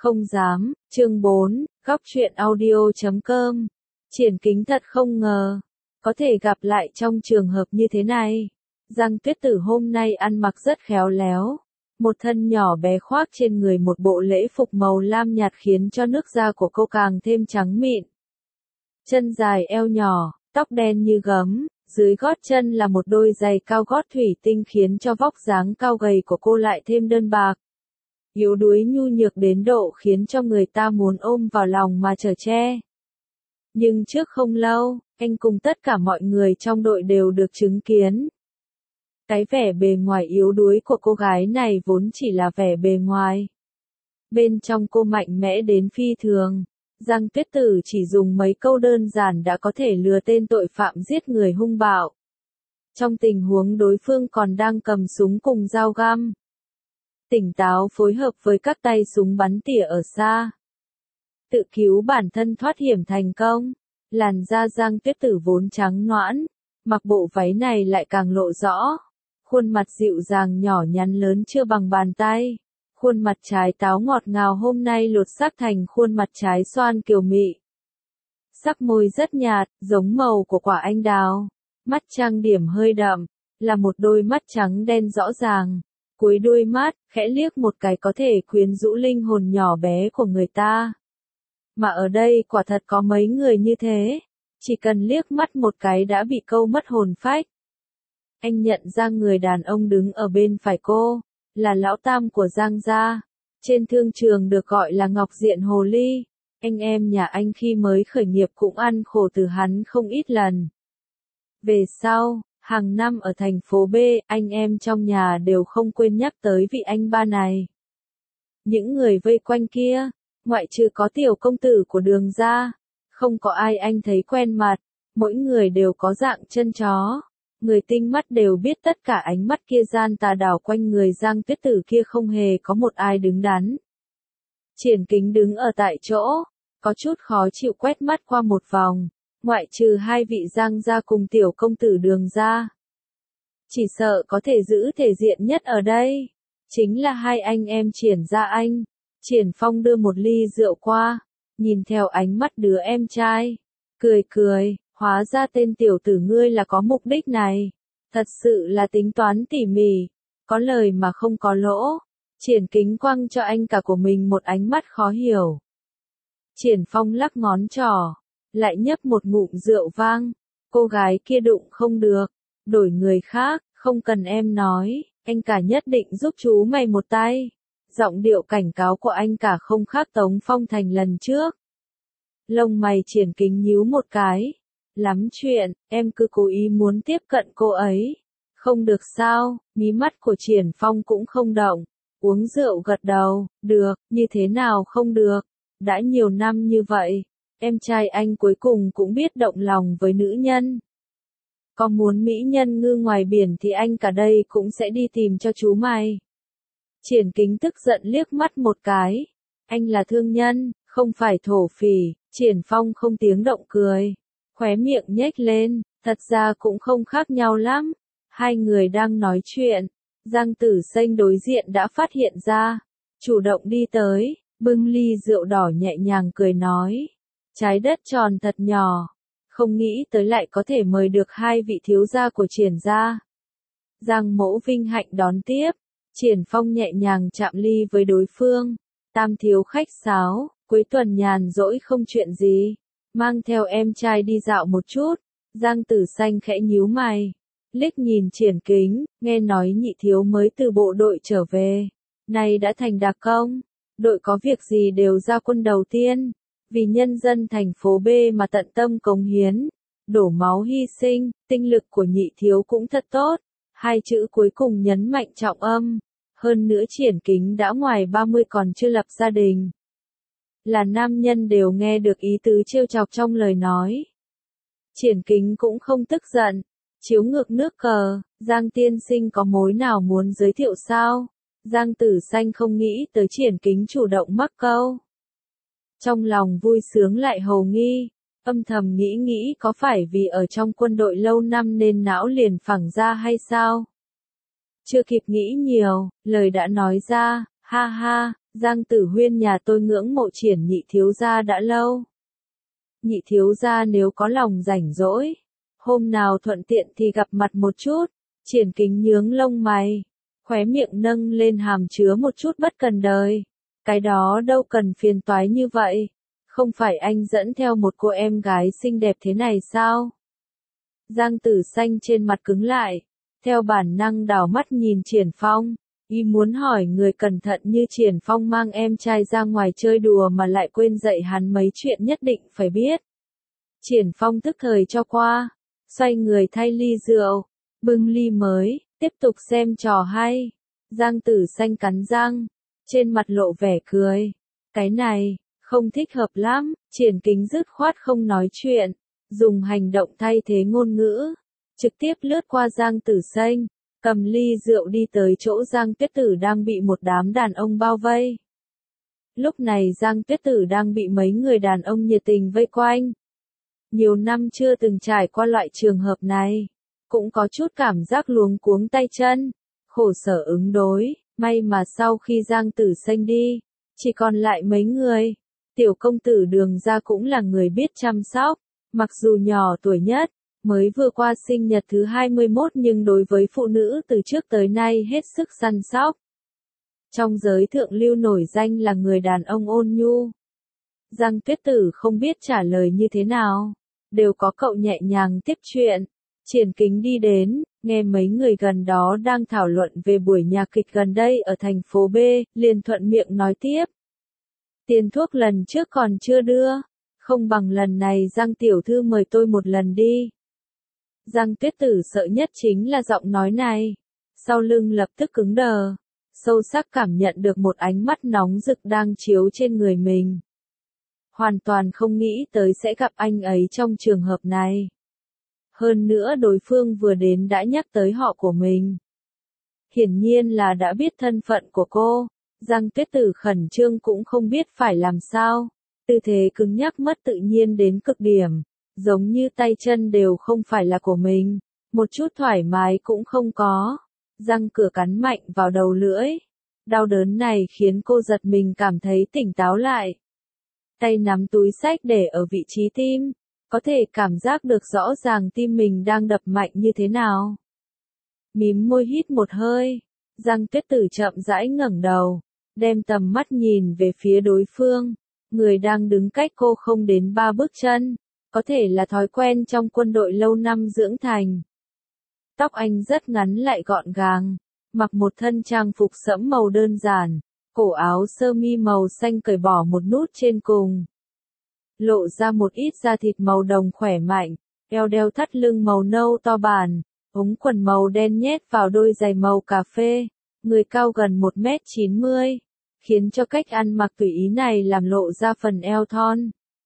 Không dám, chương 4, góc truyện audio.com. Triển Kính thật không ngờ, có thể gặp lại trong trường hợp như thế này. Giang Tuyết Tử hôm nay ăn mặc rất khéo léo. Một thân nhỏ bé khoác trên người một bộ lễ phục màu lam nhạt khiến cho nước da của cô càng thêm trắng mịn. Chân dài eo nhỏ, tóc đen như gấm, dưới gót chân là một đôi giày cao gót thủy tinh khiến cho vóc dáng cao gầy của cô lại thêm đơn bạc. Yếu đuối nhu nhược đến độ khiến cho người ta muốn ôm vào lòng mà chở che. Nhưng trước không lâu, anh cùng tất cả mọi người trong đội đều được chứng kiến. Cái vẻ bề ngoài yếu đuối của cô gái này vốn chỉ là vẻ bề ngoài. Bên trong cô mạnh mẽ đến phi thường. Giang Tuyết Tử chỉ dùng mấy câu đơn giản đã có thể lừa tên tội phạm giết người hung bạo. Trong tình huống đối phương còn đang cầm súng cùng dao găm. Tỉnh táo phối hợp với các tay súng bắn tỉa ở xa. Tự cứu bản thân thoát hiểm thành công. Làn da Giang Tuyết Tử vốn trắng nõn, mặc bộ váy này lại càng lộ rõ. Khuôn mặt dịu dàng nhỏ nhắn lớn chưa bằng bàn tay. Khuôn mặt trái táo ngọt ngào hôm nay lột xác thành khuôn mặt trái xoan kiều mị. Sắc môi rất nhạt, giống màu của quả anh đào. Mắt trang điểm hơi đậm, là một đôi mắt trắng đen rõ ràng. Cuối đôi mắt, khẽ liếc một cái có thể quyến rũ linh hồn nhỏ bé của người ta. Mà ở đây quả thật có mấy người như thế. Chỉ cần liếc mắt một cái đã bị câu mất hồn phách. Anh nhận ra người đàn ông đứng ở bên phải cô, là lão tam của Giang gia. Trên thương trường được gọi là Ngọc Diện Hồ Ly. Anh em nhà anh khi mới khởi nghiệp cũng ăn khổ từ hắn không ít lần. Về sau, hàng năm ở thành phố B, anh em trong nhà đều không quên nhắc tới vị anh ba này. Những người vây quanh kia, ngoại trừ có tiểu công tử của Đường gia, không có ai anh thấy quen mặt, mỗi người đều có dạng chân chó. Người tinh mắt đều biết tất cả ánh mắt kia gian tà đảo quanh người Giang Tuyết Tử kia không hề có một ai đứng đắn. Triển Kính đứng ở tại chỗ, có chút khó chịu quét mắt qua một vòng, ngoại trừ hai vị Giang gia cùng tiểu công tử Đường gia. Chỉ sợ có thể giữ thể diện nhất ở đây, chính là hai anh em Triển gia anh. Triển Phong đưa một ly rượu qua, nhìn theo ánh mắt đứa em trai, cười cười. Hóa ra tên tiểu tử ngươi là có mục đích này. Thật sự là tính toán tỉ mỉ. Có lời mà không có lỗ. Triển Kính quăng cho anh cả của mình một ánh mắt khó hiểu. Triển Phong lắc ngón trỏ. Lại nhấp một ngụm rượu vang. Cô gái kia đụng không được. Đổi người khác, không cần em nói. Anh cả nhất định giúp chú mày một tay. Giọng điệu cảnh cáo của anh cả không khác Tống Phong Thành lần trước. Lông mày Triển Kính nhíu một cái. Lắm chuyện, em cứ cố ý muốn tiếp cận cô ấy. Không được sao, mí mắt của Triển Phong cũng không động. Uống rượu gật đầu, được, như thế nào không được. Đã nhiều năm như vậy, em trai anh cuối cùng cũng biết động lòng với nữ nhân. Có muốn mỹ nhân ngư ngoài biển thì anh cả đây cũng sẽ đi tìm cho chú mày. Triển Kính tức giận liếc mắt một cái. Anh là thương nhân, không phải thổ phỉ. Triển Phong không tiếng động cười. Khóe miệng nhếch lên, thật ra cũng không khác nhau lắm. Hai người đang nói chuyện, Giang Tử Xanh đối diện đã phát hiện ra, chủ động đi tới, bưng ly rượu đỏ nhẹ nhàng cười nói. Trái đất tròn thật nhỏ, không nghĩ tới lại có thể mời được hai vị thiếu gia của Triển gia. Giang Mỗ vinh hạnh đón tiếp, Triển Phong nhẹ nhàng chạm ly với đối phương. Tam thiếu khách sáo, cuối tuần nhàn rỗi không chuyện gì. Mang theo em trai đi dạo một chút. Giang Tử Xanh khẽ nhíu mày. Liếc nhìn Triển Kính, nghe nói nhị thiếu mới từ bộ đội trở về. Nay đã thành đặc công. Đội có việc gì đều ra quân đầu tiên. Vì nhân dân thành phố B mà tận tâm cống hiến. Đổ máu hy sinh, tinh lực của nhị thiếu cũng thật tốt. Hai chữ cuối cùng nhấn mạnh trọng âm. Hơn nữa Triển Kính đã ngoài 30 còn chưa lập gia đình. Là nam nhân đều nghe được ý tứ trêu chọc trong lời nói. Triển Kính cũng không tức giận. Chiếu ngược nước cờ, Giang tiên sinh có mối nào muốn giới thiệu sao? Giang Tử Xanh không nghĩ tới Triển Kính chủ động mắc câu. Trong lòng vui sướng lại hồ nghi, âm thầm nghĩ có phải vì ở trong quân đội lâu năm nên não liền phẳng ra hay sao? Chưa kịp nghĩ nhiều, lời đã nói ra, ha ha. Giang Tử Huyên nhà tôi ngưỡng mộ Triển nhị thiếu gia đã lâu. Nhị thiếu gia nếu có lòng rảnh rỗi, hôm nào thuận tiện thì gặp mặt một chút. Triển Kính nhướng lông mày, khóe miệng nâng lên hàm chứa một chút bất cần đời. Cái đó đâu cần phiền toái như vậy. Không phải anh dẫn theo một cô em gái xinh đẹp thế này sao? Giang Tử Xanh trên mặt cứng lại, theo bản năng đảo mắt nhìn Triển Phong. Y muốn hỏi người cẩn thận như Triển Phong mang em trai ra ngoài chơi đùa mà lại quên dạy hắn mấy chuyện nhất định phải biết. Triển Phong tức thời cho qua, xoay người thay ly rượu, bưng ly mới, tiếp tục xem trò hay. Giang Tử Xanh cắn răng, trên mặt lộ vẻ cười. Cái này, không thích hợp lắm. Triển Kính dứt khoát không nói chuyện, dùng hành động thay thế ngôn ngữ, trực tiếp lướt qua Giang Tử Xanh, cầm ly rượu đi tới chỗ Giang Tuyết Tử đang bị một đám đàn ông bao vây. Lúc này Giang Tuyết Tử đang bị mấy người đàn ông nhiệt tình vây quanh. Nhiều năm chưa từng trải qua loại trường hợp này, cũng có chút cảm giác luống cuống tay chân, khổ sở ứng đối. May mà sau khi Giang Tử Xanh đi, chỉ còn lại mấy người. Tiểu công tử Đường gia cũng là người biết chăm sóc, mặc dù nhỏ tuổi nhất, mới vừa qua sinh nhật thứ 21 nhưng đối với phụ nữ từ trước tới nay hết sức săn sóc. Trong giới thượng lưu nổi danh là người đàn ông ôn nhu. Giang Tuyết Tử không biết trả lời như thế nào, đều có cậu nhẹ nhàng tiếp chuyện. Triển Kính đi đến, nghe mấy người gần đó đang thảo luận về buổi nhạc kịch gần đây ở thành phố B, liền thuận miệng nói tiếp. Tiền thuốc lần trước còn chưa đưa, không bằng lần này Giang tiểu thư mời tôi một lần đi. Giang Tuyết Tử sợ nhất chính là giọng nói này, sau lưng lập tức cứng đờ, sâu sắc cảm nhận được một ánh mắt nóng rực đang chiếu trên người mình. Hoàn toàn không nghĩ tới sẽ gặp anh ấy trong trường hợp này. Hơn nữa đối phương vừa đến đã nhắc tới họ của mình. Hiển nhiên là đã biết thân phận của cô. Giang Tuyết Tử khẩn trương cũng không biết phải làm sao. Tư thế cứng nhắc mất tự nhiên đến cực điểm. Giống như tay chân đều không phải là của mình. Một chút thoải mái cũng không có. Răng cửa cắn mạnh vào đầu lưỡi. Đau đớn này khiến cô giật mình cảm thấy tỉnh táo lại. Tay nắm túi xách để ở vị trí tim. Có thể cảm giác được rõ ràng tim mình đang đập mạnh như thế nào. Mím môi hít một hơi. Giang Tuyết Tử chậm rãi ngẩng đầu, đem tầm mắt nhìn về phía đối phương. Người đang đứng cách cô không đến 3 bước chân. Có thể là thói quen trong quân đội lâu năm dưỡng thành. Tóc anh rất ngắn lại gọn gàng, mặc một thân trang phục sẫm màu đơn giản, cổ áo sơ mi màu xanh cởi bỏ một nút trên cùng. Lộ ra một ít da thịt màu đồng khỏe mạnh, eo đeo thắt lưng màu nâu to bản, ống quần màu đen nhét vào đôi giày màu cà phê, người cao gần 1m90, khiến cho cách ăn mặc tùy ý này làm lộ ra phần eo thon.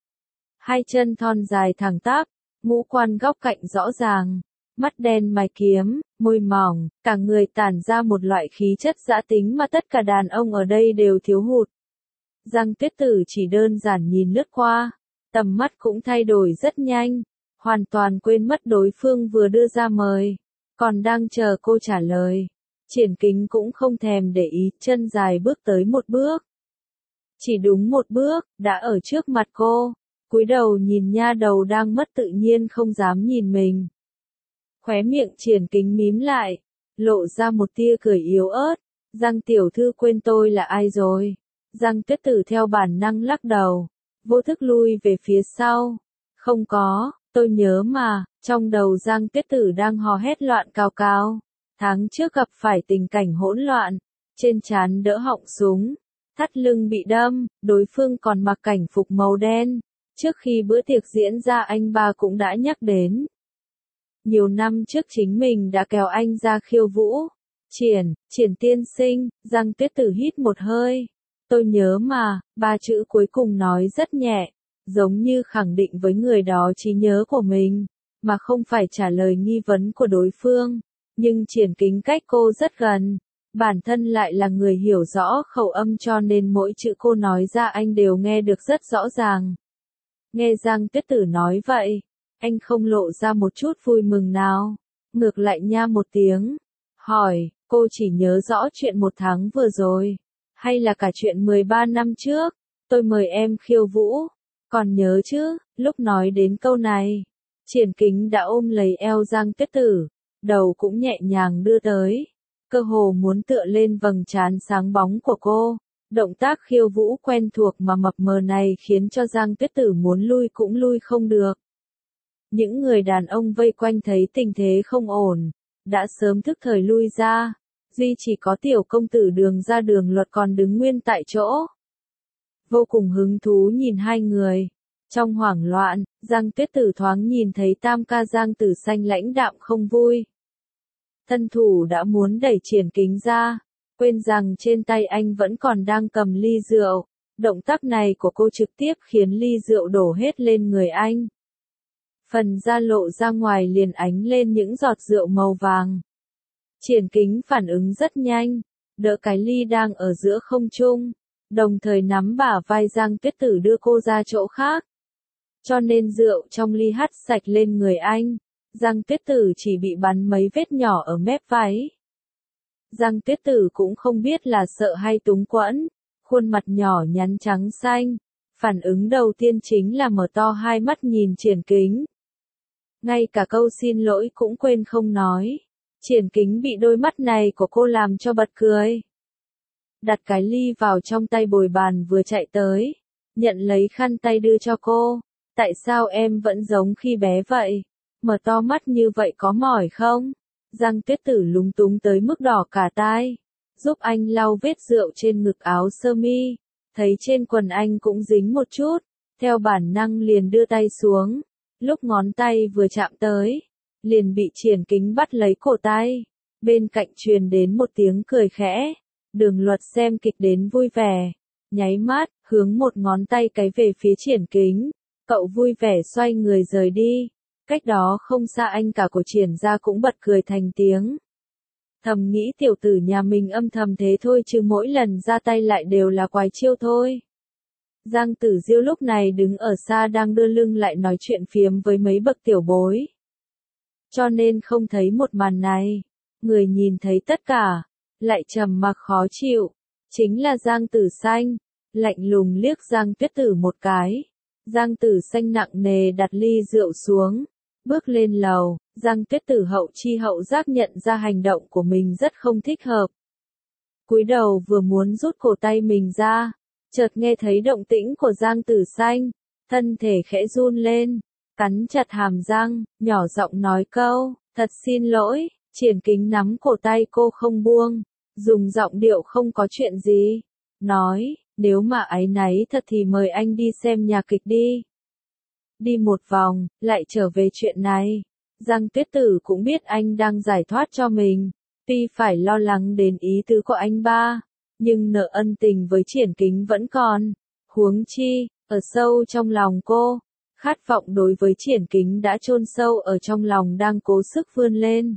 Hai chân thon dài thẳng tắp, ngũ quan góc cạnh rõ ràng, mắt đen mày kiếm, môi mỏng, cả người tản ra một loại khí chất dã tính mà tất cả đàn ông ở đây đều thiếu hụt. Giang Tuyết Tử chỉ đơn giản nhìn lướt qua, tầm mắt cũng thay đổi rất nhanh, hoàn toàn quên mất đối phương vừa đưa ra mời, còn đang chờ cô trả lời. Triển Kính cũng không thèm để ý, chân dài bước tới một bước. Chỉ đúng một bước, đã ở trước mặt cô, cúi đầu nhìn nha đầu đang mất tự nhiên không dám nhìn mình. Khóe miệng Triển Kính mím lại, lộ ra một tia cười yếu ớt. Giang tiểu thư quên tôi là ai rồi? Giang Tuyết Tử theo bản năng lắc đầu, vô thức lui về phía sau. Không có, tôi nhớ mà. Trong đầu Giang Tuyết Tử đang hò hét loạn cào cào. Tháng trước gặp phải tình cảnh hỗn loạn, trên trán đỡ họng súng, thắt lưng bị đâm, đối phương còn mặc cảnh phục màu đen. Trước khi bữa tiệc diễn ra anh ba cũng đã nhắc đến. Nhiều năm trước chính mình đã kéo anh ra khiêu vũ. Triển tiên sinh. Giang Tuyết Tử hít một hơi. Tôi nhớ mà, 3 chữ cuối cùng nói rất nhẹ, giống như khẳng định với người đó trí nhớ của mình, mà không phải trả lời nghi vấn của đối phương. Nhưng Triển Kính cách cô rất gần, bản thân lại là người hiểu rõ khẩu âm cho nên mỗi chữ cô nói ra anh đều nghe được rất rõ ràng. Nghe Giang Tuyết Tử nói vậy, anh không lộ ra một chút vui mừng nào, ngược lại nha một tiếng, hỏi, cô chỉ nhớ rõ chuyện 1 tháng vừa rồi, Hay là cả chuyện 13 năm trước, tôi mời em khiêu vũ, còn nhớ chứ, lúc nói đến câu này, Triển Kính đã ôm lấy eo Giang Tuyết Tử, đầu cũng nhẹ nhàng đưa tới, cơ hồ muốn tựa lên vầng trán sáng bóng của cô. Động tác khiêu vũ quen thuộc mà mập mờ này khiến cho Giang Tuyết Tử muốn lui cũng lui không được. Những người đàn ông vây quanh thấy tình thế không ổn, đã sớm thức thời lui ra, duy chỉ có tiểu công tử Đường ra Đường Luật còn đứng nguyên tại chỗ. Vô cùng hứng thú nhìn hai người. Trong hoảng loạn, Giang Tuyết Tử thoáng nhìn thấy tam ca Giang Tử Xanh lãnh đạm không vui. Thân thủ đã muốn đẩy Triển Kính ra, quên rằng trên tay anh vẫn còn đang cầm ly rượu. Động tác này của cô trực tiếp khiến ly rượu đổ hết lên người anh. Phần da lộ ra ngoài liền ánh lên những giọt rượu màu vàng. Triển Kính phản ứng rất nhanh, đỡ cái ly đang ở giữa không trung, đồng thời nắm bả vai Giang Tuyết Tử đưa cô ra chỗ khác. Cho nên rượu trong ly hắt sạch lên người anh, Giang Tuyết Tử chỉ bị bắn mấy vết nhỏ ở mép váy. Giang Tuyết Tử cũng không biết là sợ hay túng quẫn, khuôn mặt nhỏ nhắn trắng xanh, phản ứng đầu tiên chính là mở to hai mắt nhìn Triển Kính. Ngay cả câu xin lỗi cũng quên không nói. Triển Kính bị đôi mắt này của cô làm cho bật cười. Đặt cái ly vào trong tay bồi bàn vừa chạy tới, nhận lấy khăn tay đưa cho cô. Tại sao em vẫn giống khi bé vậy? Mở to mắt như vậy có mỏi không? Giang Tuyết Tử lúng túng tới mức đỏ cả tai. Giúp anh lau vết rượu trên ngực áo sơ mi. Thấy trên quần anh cũng dính một chút. Theo bản năng liền đưa tay xuống. Lúc ngón tay vừa chạm tới, liền bị Triển Kính bắt lấy cổ tay. Bên cạnh truyền đến một tiếng cười khẽ. Đường Luật xem kịch đến vui vẻ. Nháy mắt, hướng một ngón tay cái về phía Triển Kính. Cậu vui vẻ xoay người rời đi. Cách đó không xa anh cả của Triển gia cũng bật cười thành tiếng. Thầm nghĩ tiểu tử nhà mình âm thầm thế thôi chứ mỗi lần ra tay lại đều là quái chiêu thôi. Giang Tử Diêu lúc này đứng ở xa đang đưa lưng lại nói chuyện phiếm với mấy bậc tiểu bối. Cho nên không thấy một màn này. Người nhìn thấy tất cả, lại trầm mặc khó chịu. Chính là Giang Tử Xanh, lạnh lùng liếc Giang Tuyết Tử một cái. Giang Tử Xanh nặng nề đặt ly rượu xuống, bước lên lầu. Giang Tuyết Tử hậu chi hậu giác nhận ra hành động của mình rất không thích hợp. Cúi đầu vừa muốn rút cổ tay mình ra, chợt nghe thấy động tĩnh của Giang Tử Xanh, thân thể khẽ run lên, cắn chặt hàm răng, nhỏ giọng nói câu, thật xin lỗi. Triển Kính nắm cổ tay cô không buông, dùng giọng điệu không có chuyện gì, nói, nếu mà áy náy thật thì mời anh đi xem nhạc kịch đi. Đi một vòng, lại trở về chuyện này. Giang Tuyết Tử cũng biết anh đang giải thoát cho mình, tuy phải lo lắng đến ý tứ của anh ba, nhưng nợ ân tình với Triển Kính vẫn còn. Huống chi, ở sâu trong lòng cô, khát vọng đối với Triển Kính đã chôn sâu ở trong lòng đang cố sức vươn lên.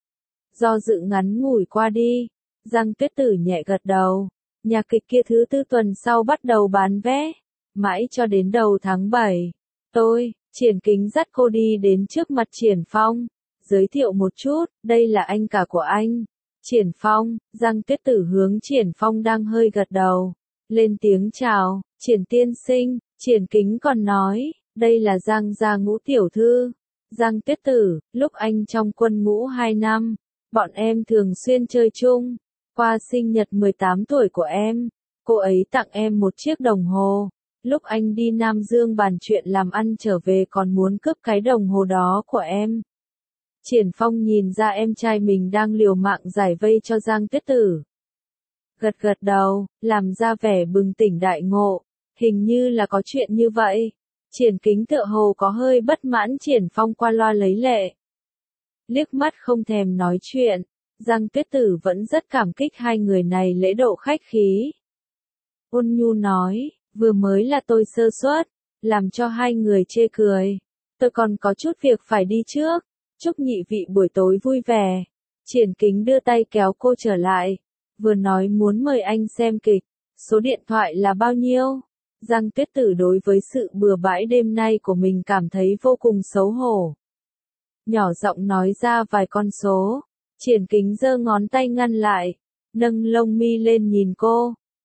Do dự ngắn ngủi qua đi, Giang Tuyết Tử nhẹ gật đầu. Nhạc kịch kia thứ tư tuần sau bắt đầu bán vé, mãi cho đến đầu tháng 7. Triển Kính dắt cô đi đến trước mặt Triển Phong, giới thiệu một chút, đây là anh cả của anh. Triển Phong. Giang Tuyết Tử hướng Triển Phong đang hơi gật đầu, lên tiếng chào. Triển tiên sinh. Triển Kính còn nói, đây là Giang gia Ngũ tiểu thư. Giang Tuyết Tử, lúc anh trong quân ngũ 2 năm, bọn em thường xuyên chơi chung. Qua sinh nhật 18 tuổi của em, cô ấy tặng em một chiếc đồng hồ. Lúc anh đi Nam Dương bàn chuyện làm ăn trở về còn muốn cướp cái đồng hồ đó của em. Triển Phong nhìn ra em trai mình đang liều mạng giải vây cho Giang Tuyết Tử. Gật gật đầu, làm ra vẻ bừng tỉnh đại ngộ. Hình như là có chuyện như vậy. Triển Kính tựa hồ có hơi bất mãn Triển Phong qua loa lấy lệ. Liếc mắt không thèm nói chuyện. Giang Tuyết Tử vẫn rất cảm kích hai người này lễ độ khách khí. Ôn nhu nói, vừa mới là tôi sơ suất, làm cho hai người chê cười. Tôi còn có chút việc phải đi trước. Chúc nhị vị buổi tối vui vẻ. Triển Kính đưa tay kéo cô trở lại. Vừa nói muốn mời anh xem kịch. Số điện thoại là bao nhiêu? Giang Tuyết Tử đối với sự bừa bãi đêm nay của mình cảm thấy vô cùng xấu hổ. Nhỏ giọng nói ra vài con số. Triển Kính giơ ngón tay ngăn lại, nâng lông mi lên nhìn cô.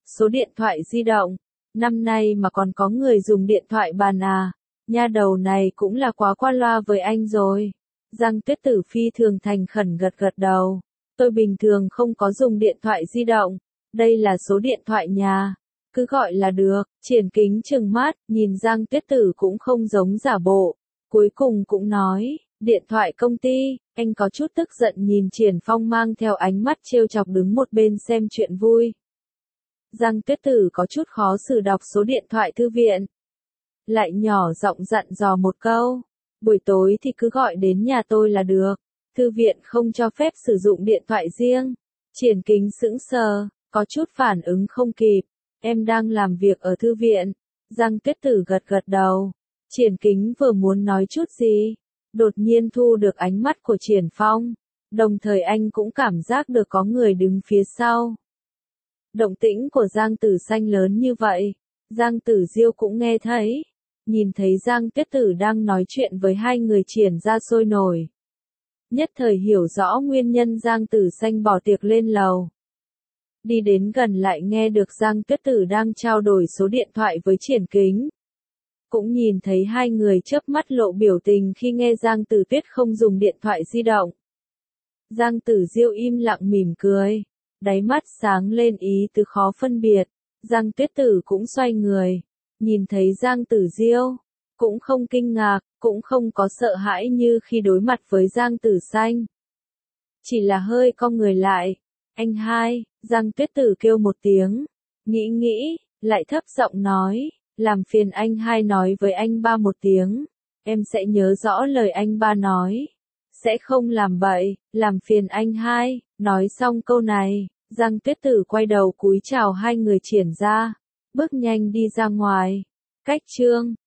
số điện thoại di động. Năm nay mà còn có người dùng điện thoại bàn à, nha đầu này cũng là quá qua loa với anh rồi. Giang Tuyết Tử phi thường thành khẩn gật gật đầu. Tôi bình thường không có dùng điện thoại di động, đây là số điện thoại nhà, cứ gọi là được. Triển Kính trừng mắt, nhìn Giang Tuyết Tử cũng không giống giả bộ, cuối cùng cũng nói, điện thoại công ty. Anh có chút tức giận nhìn Triển Phong mang theo ánh mắt trêu chọc đứng một bên xem chuyện vui. Giang Tuyết Tử có chút khó xử đọc số điện thoại thư viện. Lại nhỏ giọng dặn dò một câu, buổi tối thì cứ gọi đến nhà tôi là được, thư viện không cho phép sử dụng điện thoại riêng. Triển Kính sững sờ, có chút phản ứng không kịp, em đang làm việc ở thư viện. Giang Tuyết Tử gật gật đầu. Triển Kính vừa muốn nói chút gì, đột nhiên thu được ánh mắt của Triển Phong, đồng thời anh cũng cảm giác được có người đứng phía sau. Động tĩnh của Giang Tử Xanh lớn như vậy, Giang Tử Diêu cũng nghe thấy, nhìn thấy Giang Tuyết Tử đang nói chuyện với hai người Triển ra sôi nổi. Nhất thời hiểu rõ nguyên nhân Giang Tử Xanh bỏ tiệc lên lầu. Đi đến gần lại nghe được Giang Tuyết Tử đang trao đổi số điện thoại với Triển Kính. Cũng nhìn thấy hai người chớp mắt lộ biểu tình khi nghe Giang Tử Tuyết không dùng điện thoại di động. Giang Tử Diêu im lặng mỉm cười, đáy mắt sáng lên ý tứ khó phân biệt. Giang Tuyết Tử cũng xoay người, nhìn thấy Giang Tử Diêu, cũng không kinh ngạc, cũng không có sợ hãi như khi đối mặt với Giang Tử Xanh. Chỉ là hơi cong người lại. Anh hai, Giang Tuyết Tử kêu một tiếng, nghĩ, lại thấp giọng nói, làm phiền anh hai nói với anh ba một tiếng, em sẽ nhớ rõ lời anh ba nói, sẽ không làm bậy, làm phiền anh hai. Nói xong câu này, Giang Tuyết Tử quay đầu cúi chào hai người Triển ra, bước nhanh đi ra ngoài. Cách chương